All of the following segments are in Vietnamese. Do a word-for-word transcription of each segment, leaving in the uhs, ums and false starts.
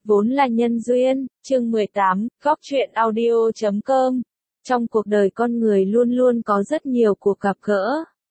Vốn là nhân duyên, chương mười tám, góc truyện audio chấm com. Trong cuộc đời con người luôn luôn có rất nhiều cuộc gặp gỡ.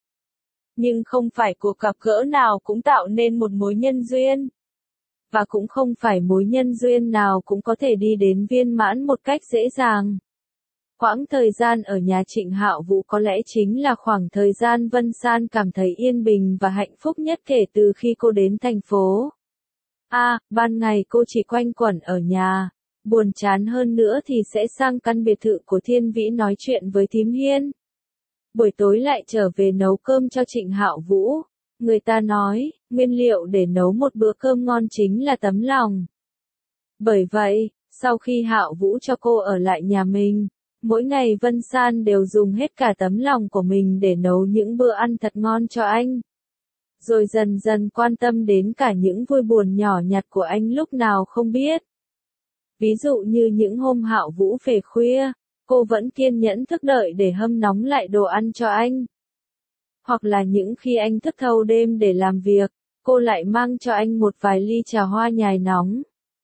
Nhưng không phải cuộc gặp gỡ nào cũng tạo nên một mối nhân duyên. Và cũng không phải mối nhân duyên nào cũng có thể đi đến viên mãn một cách dễ dàng. Quãng thời gian ở nhà Trịnh Hạo Vũ có lẽ chính là khoảng thời gian Vân San cảm thấy yên bình và hạnh phúc nhất kể từ khi cô đến thành phố. À, ban ngày cô chỉ quanh quẩn ở nhà, buồn chán hơn nữa thì sẽ sang căn biệt thự của Thiên Vĩ nói chuyện với Thím Hiên. Buổi tối lại trở về nấu cơm cho Trịnh Hạo Vũ. Người ta nói, nguyên liệu để nấu một bữa cơm ngon chính là tấm lòng. Bởi vậy, sau khi Hạo Vũ cho cô ở lại nhà mình, mỗi ngày Vân San đều dùng hết cả tấm lòng của mình để nấu những bữa ăn thật ngon cho anh. Rồi dần dần quan tâm đến cả những vui buồn nhỏ nhặt của anh lúc nào không biết. Ví dụ như những hôm Hạo Vũ về khuya, cô vẫn kiên nhẫn thức đợi để hâm nóng lại đồ ăn cho anh. Hoặc là những khi anh thức thâu đêm để làm việc, cô lại mang cho anh một vài ly trà hoa nhài nóng.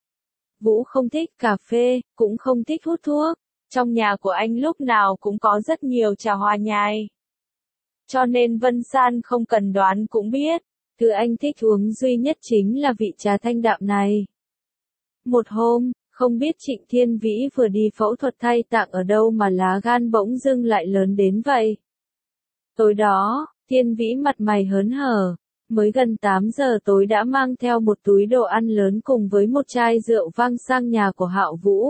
Vũ không thích cà phê, cũng không thích hút thuốc. Trong nhà của anh lúc nào cũng có rất nhiều trà hoa nhài. Cho nên Vân San không cần đoán cũng biết, thứ anh thích uống duy nhất chính là vị trà thanh đạm này. Một hôm, không biết Trịnh Thiên Vĩ vừa đi phẫu thuật thay tạng ở đâu mà lá gan bỗng dưng lại lớn đến vậy. Tối đó, Thiên Vĩ mặt mày hớn hở, mới gần tám giờ tối đã mang theo một túi đồ ăn lớn cùng với một chai rượu vang sang nhà của Hạo Vũ.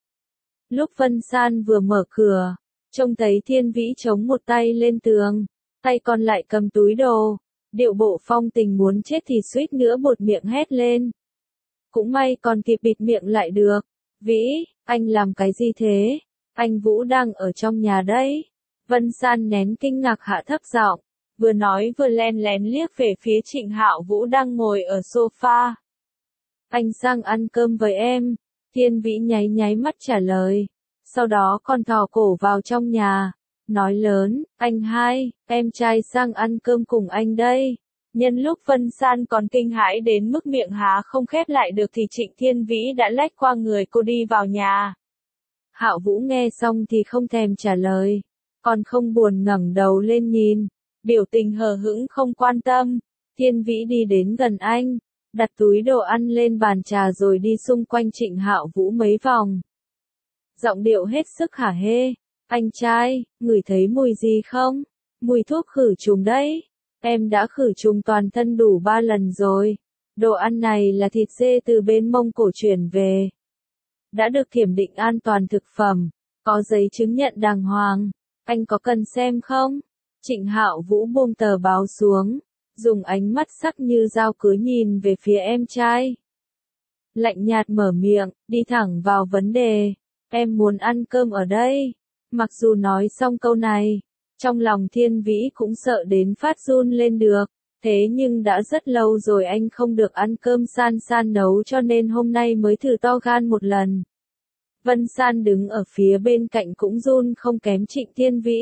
Lúc Vân San vừa mở cửa, trông thấy Thiên Vĩ chống một tay lên tường, tay còn lại cầm túi đồ, điệu bộ phong tình muốn chết thì suýt nữa buột miệng hét lên. Cũng may còn kịp bịt miệng lại được. Vĩ, anh làm cái gì thế? Anh Vũ đang ở trong nhà đấy. Vân San nén kinh ngạc hạ thấp giọng, vừa nói vừa len lén liếc về phía Trịnh Hạo Vũ đang ngồi ở sofa. Anh sang ăn cơm với em. Thiên Vĩ nháy nháy mắt trả lời, sau đó còn thò cổ vào trong nhà, nói lớn, anh hai, em trai sang ăn cơm cùng anh đây. Nhân lúc Vân San còn kinh hãi đến mức miệng há không khép lại được thì Trịnh Thiên Vĩ đã lách qua người cô đi vào nhà. Hạo Vũ nghe xong thì không thèm trả lời, còn không buồn ngẩng đầu lên nhìn, biểu tình hờ hững không quan tâm. Thiên Vĩ đi đến gần anh, đặt túi đồ ăn lên bàn trà rồi đi xung quanh Trịnh Hạo Vũ mấy vòng. Giọng điệu hết sức hả hê, anh trai, ngửi thấy mùi gì không? Mùi thuốc khử trùng đấy. Em đã khử trùng toàn thân đủ ba lần rồi. Đồ ăn này là thịt dê từ bên Mông Cổ chuyển về. Đã được kiểm định an toàn thực phẩm, có giấy chứng nhận đàng hoàng. Anh có cần xem không? Trịnh Hạo Vũ buông tờ báo xuống, dùng ánh mắt sắc như dao cứa nhìn về phía em trai. Lạnh nhạt mở miệng, đi thẳng vào vấn đề. Em muốn ăn cơm ở đây. Mặc dù nói xong câu này, trong lòng Thiên Vĩ cũng sợ đến phát run lên được. Thế nhưng đã rất lâu rồi anh không được ăn cơm San San nấu cho nên hôm nay mới thử to gan một lần. Vân San đứng ở phía bên cạnh cũng run không kém Trịnh Thiên Vĩ.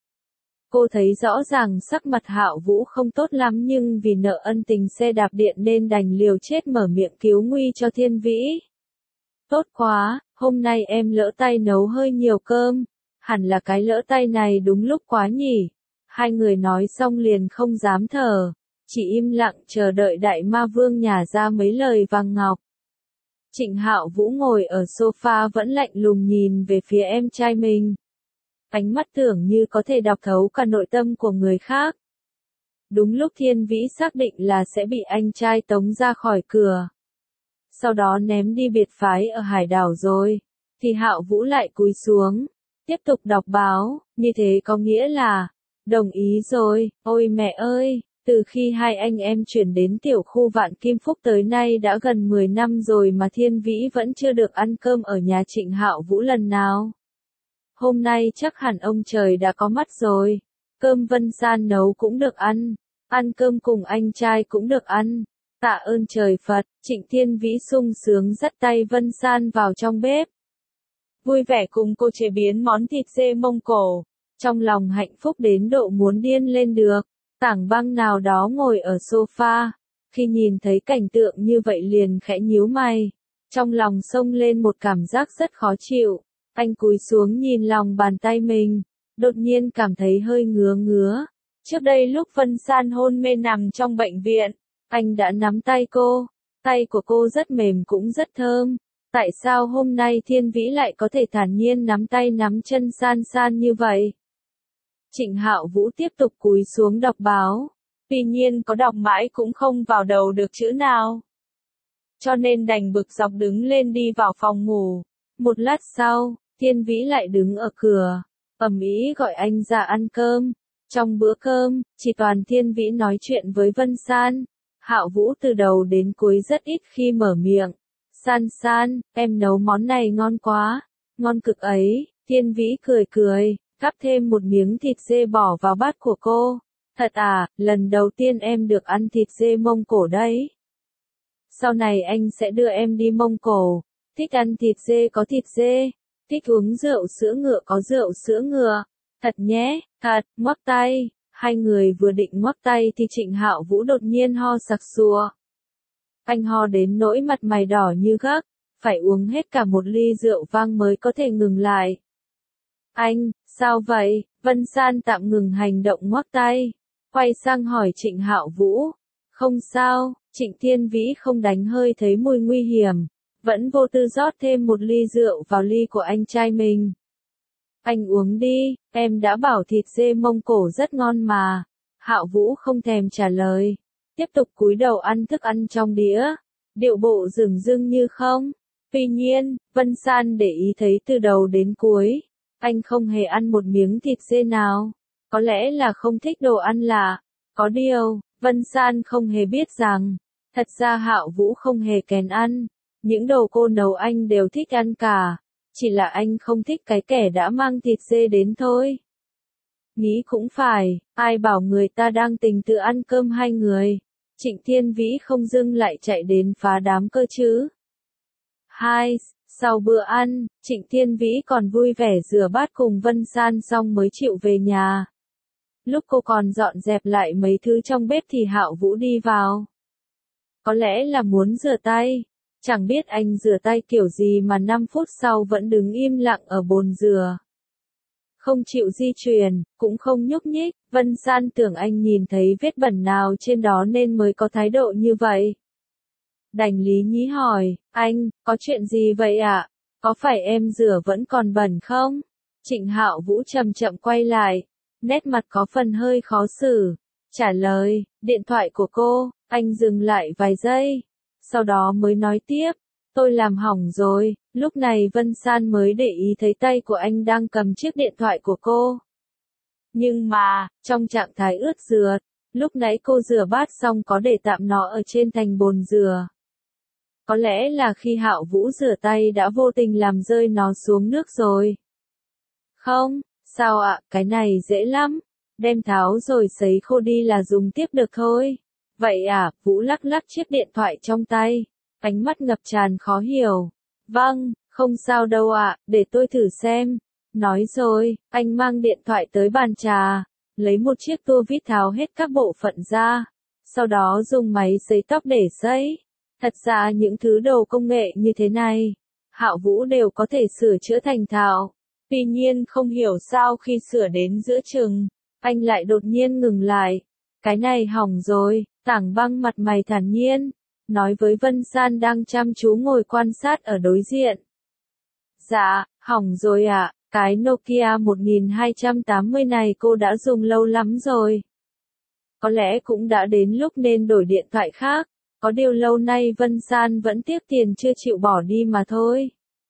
Cô thấy rõ ràng sắc mặt Hạo Vũ không tốt lắm nhưng vì nợ ân tình xe đạp điện nên đành liều chết mở miệng cứu nguy cho Thiên Vĩ. Tốt quá, hôm nay em lỡ tay nấu hơi nhiều cơm. Hẳn là cái lỡ tay này đúng lúc quá nhỉ. Hai người nói xong liền không dám thở, chỉ im lặng chờ đợi đại ma vương nhả ra mấy lời vàng ngọc. Trịnh Hạo Vũ ngồi ở sofa vẫn lạnh lùng nhìn về phía em trai mình. Ánh mắt tưởng như có thể đọc thấu cả nội tâm của người khác. Đúng lúc Thiên Vĩ xác định là sẽ bị anh trai tống ra khỏi cửa, sau đó ném đi biệt phái ở hải đảo rồi, thì Hạo Vũ lại cúi xuống, tiếp tục đọc báo, như thế có nghĩa là, đồng ý rồi. Ôi mẹ ơi, từ khi hai anh em chuyển đến tiểu khu Vạn Kim Phúc tới nay đã gần mười năm rồi mà Thiên Vĩ vẫn chưa được ăn cơm ở nhà Trịnh Hạo Vũ lần nào. Hôm nay chắc hẳn ông trời đã có mắt rồi. Cơm Vân San nấu cũng được ăn, ăn cơm cùng anh trai cũng được ăn. Tạ ơn trời Phật. Trịnh Thiên Vĩ sung sướng dắt tay Vân San vào trong bếp, vui vẻ cùng cô chế biến món thịt dê Mông Cổ. Trong lòng hạnh phúc đến độ muốn điên lên được. Tảng Băng nào đó ngồi ở sofa, khi nhìn thấy cảnh tượng như vậy liền khẽ nhíu mày. Trong lòng xông lên một cảm giác rất khó chịu. Anh cúi xuống nhìn lòng bàn tay mình, đột nhiên cảm thấy hơi ngứa ngứa. Trước đây lúc Vân San hôn mê nằm trong bệnh viện, anh đã nắm tay cô. Tay của cô rất mềm cũng rất thơm. Tại sao hôm nay Thiên Vĩ lại có thể thản nhiên nắm tay nắm chân San San như vậy? Trịnh Hạo Vũ tiếp tục cúi xuống đọc báo. Tuy nhiên có đọc mãi cũng không vào đầu được chữ nào. Cho nên đành bực dọc đứng lên đi vào phòng ngủ. Một lát sau, Thiên Vĩ lại đứng ở cửa, ầm ĩ gọi anh ra ăn cơm. Trong bữa cơm, chỉ toàn Thiên Vĩ nói chuyện với Vân San. Hạo Vũ từ đầu đến cuối rất ít khi mở miệng. San San, em nấu món này ngon quá, ngon cực ấy. Thiên Vĩ cười cười, cắp thêm một miếng thịt dê bỏ vào bát của cô. Thật à, lần đầu tiên em được ăn thịt dê Mông Cổ đấy. Sau này anh sẽ đưa em đi Mông Cổ. Thích ăn thịt dê có thịt dê, thích uống rượu sữa ngựa có rượu sữa ngựa. Thật nhé, thật, ngoắc tay. Hai người vừa định ngoắc tay thì Trịnh Hạo Vũ đột nhiên ho sặc sụa. Anh ho đến nỗi mặt mày đỏ như gấc, phải uống hết cả một ly rượu vang mới có thể ngừng lại. Anh, sao vậy? Vân San tạm ngừng hành động ngoắc tay, quay sang hỏi Trịnh Hạo Vũ. Không sao, Trịnh Thiên Vĩ không đánh hơi thấy mùi nguy hiểm, vẫn vô tư rót thêm một ly rượu vào ly của anh trai mình. Anh uống đi, em đã bảo thịt dê Mông Cổ rất ngon mà. Hạo Vũ không thèm trả lời, tiếp tục cúi đầu ăn thức ăn trong đĩa, điệu bộ dửng dưng như không. Tuy nhiên, Vân San để ý thấy từ đầu đến cuối, anh không hề ăn một miếng thịt dê nào. Có lẽ là không thích đồ ăn lạ. Có điều, Vân San không hề biết rằng, thật ra Hạo Vũ không hề kén ăn. Những đồ cô nấu anh đều thích ăn cả. Chỉ là anh không thích cái kẻ đã mang thịt dê đến thôi. Nghĩ cũng phải, ai bảo người ta đang tình tự ăn cơm hai người. Trịnh Thiên Vĩ không dưng lại chạy đến phá đám cơ chứ. Hai, sau bữa ăn, Trịnh Thiên Vĩ còn vui vẻ rửa bát cùng Vân San xong mới chịu về nhà. Lúc cô còn dọn dẹp lại mấy thứ trong bếp thì Hạo Vũ đi vào. Có lẽ là muốn rửa tay. Chẳng biết anh rửa tay kiểu gì mà năm phút sau vẫn đứng im lặng ở bồn rửa. Không chịu di chuyển, cũng không nhúc nhích. Vân San tưởng anh nhìn thấy vết bẩn nào trên đó nên mới có thái độ như vậy. Đành lý nhí hỏi, anh, có chuyện gì vậy ạ? Có phải em rửa vẫn còn bẩn không? Trịnh Hạo Vũ chậm chậm quay lại, nét mặt có phần hơi khó xử. Trả lời, điện thoại của cô. Anh dừng lại vài giây, sau đó mới nói tiếp, tôi làm hỏng rồi. Lúc này Vân San mới để ý thấy tay của anh đang cầm chiếc điện thoại của cô. Nhưng mà, trong trạng thái ướt rượt, lúc nãy cô rửa bát xong có để tạm nó ở trên thành bồn rửa. Có lẽ là khi Hạo Vũ rửa tay đã vô tình làm rơi nó xuống nước rồi. Không, sao ạ, cái này dễ lắm. Đem tháo rồi sấy khô đi là dùng tiếp được thôi. Vậy à, Vũ lắc lắc chiếc điện thoại trong tay, ánh mắt ngập tràn khó hiểu. Vâng, không sao đâu ạ, để tôi thử xem. Nói rồi, anh mang điện thoại tới bàn trà, lấy một chiếc tua vít tháo hết các bộ phận ra, sau đó dùng máy sấy tóc để sấy. Thật ra những thứ đồ công nghệ như thế này, Hạo Vũ đều có thể sửa chữa thành thạo. Tuy nhiên không hiểu sao khi sửa đến giữa chừng, anh lại đột nhiên ngừng lại. Cái này hỏng rồi. Tảng Băng mặt mày thản nhiên, nói với Vân San đang chăm chú ngồi quan sát ở đối diện. Dạ, hỏng rồi ạ, à, cái Nokia một nghìn hai trăm tám mươi này cô đã dùng lâu lắm rồi. Có lẽ cũng đã đến lúc nên đổi điện thoại khác, có điều lâu nay Vân San vẫn tiếc tiền chưa chịu bỏ đi mà thôi.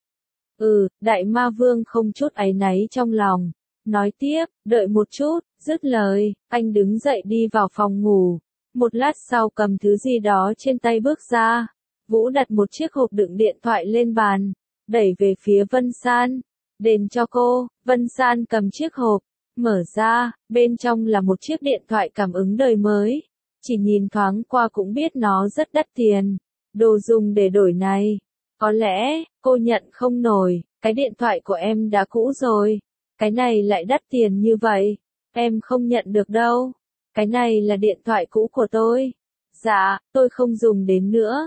Ừ, Đại Ma Vương không chút áy náy trong lòng, nói tiếp, đợi một chút, dứt lời, anh đứng dậy đi vào phòng ngủ. Một lát sau cầm thứ gì đó trên tay bước ra. Vũ đặt một chiếc hộp đựng điện thoại lên bàn, đẩy về phía Vân San. Đền cho cô. Vân San cầm chiếc hộp, mở ra, bên trong là một chiếc điện thoại cảm ứng đời mới. Chỉ nhìn thoáng qua cũng biết nó rất đắt tiền. Đồ dùng để đổi này. Có lẽ, cô nhận không nổi, cái điện thoại của em đã cũ rồi. Cái này lại đắt tiền như vậy. Em không nhận được đâu. Cái này là điện thoại cũ của tôi. Dạ, tôi không dùng đến nữa.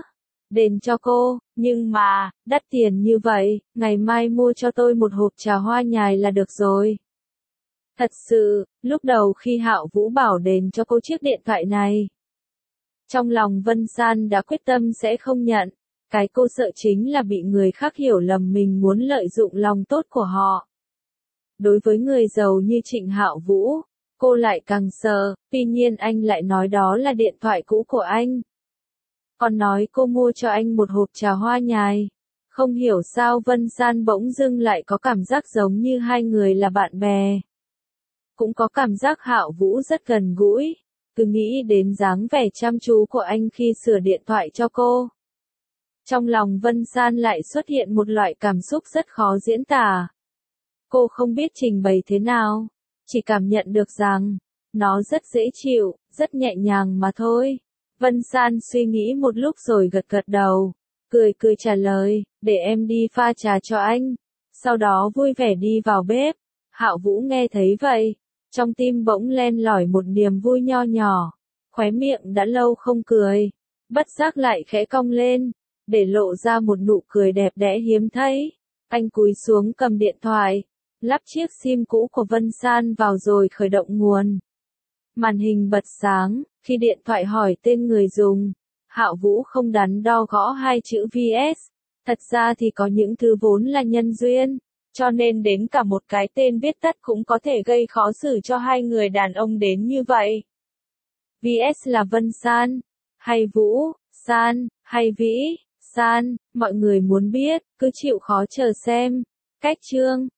đền cho cô, nhưng mà, đắt tiền như vậy, ngày mai mua cho tôi một hộp trà hoa nhài là được rồi. Thật sự, lúc đầu khi Hạo Vũ bảo đền cho cô chiếc điện thoại này, trong lòng Vân San đã quyết tâm sẽ không nhận. Cái cô sợ chính là bị người khác hiểu lầm mình muốn lợi dụng lòng tốt của họ. Đối với người giàu như Trịnh Hạo Vũ, cô lại càng sợ, tuy nhiên anh lại nói đó là điện thoại cũ của anh. Còn nói cô mua cho anh một hộp trà hoa nhài. Không hiểu sao Vân San bỗng dưng lại có cảm giác giống như hai người là bạn bè. Cũng có cảm giác Hạo Vũ rất gần gũi, cứ nghĩ đến dáng vẻ chăm chú của anh khi sửa điện thoại cho cô. Trong lòng Vân San lại xuất hiện một loại cảm xúc rất khó diễn tả. Cô không biết trình bày thế nào, chỉ cảm nhận được rằng, nó rất dễ chịu, rất nhẹ nhàng mà thôi. Vân San suy nghĩ một lúc rồi gật gật đầu, cười cười trả lời, để em đi pha trà cho anh. Sau đó vui vẻ đi vào bếp. Hạo Vũ nghe thấy vậy, trong tim bỗng len lỏi một niềm vui nho nhỏ, khóe miệng đã lâu không cười, bất giác lại khẽ cong lên, để lộ ra một nụ cười đẹp đẽ hiếm thấy. Anh cúi xuống cầm điện thoại, lắp chiếc sim cũ của Vân San vào rồi khởi động nguồn. Màn hình bật sáng, khi điện thoại hỏi tên người dùng, Hạo Vũ không đắn đo gõ hai chữ vê ét. Thật ra thì có những thứ vốn là nhân duyên, cho nên đến cả một cái tên viết tắt cũng có thể gây khó xử cho hai người đàn ông đến như vậy. vê ét là Vân San, hay Vũ, San, hay Vĩ, San, mọi người muốn biết, cứ chịu khó chờ xem. Cách chương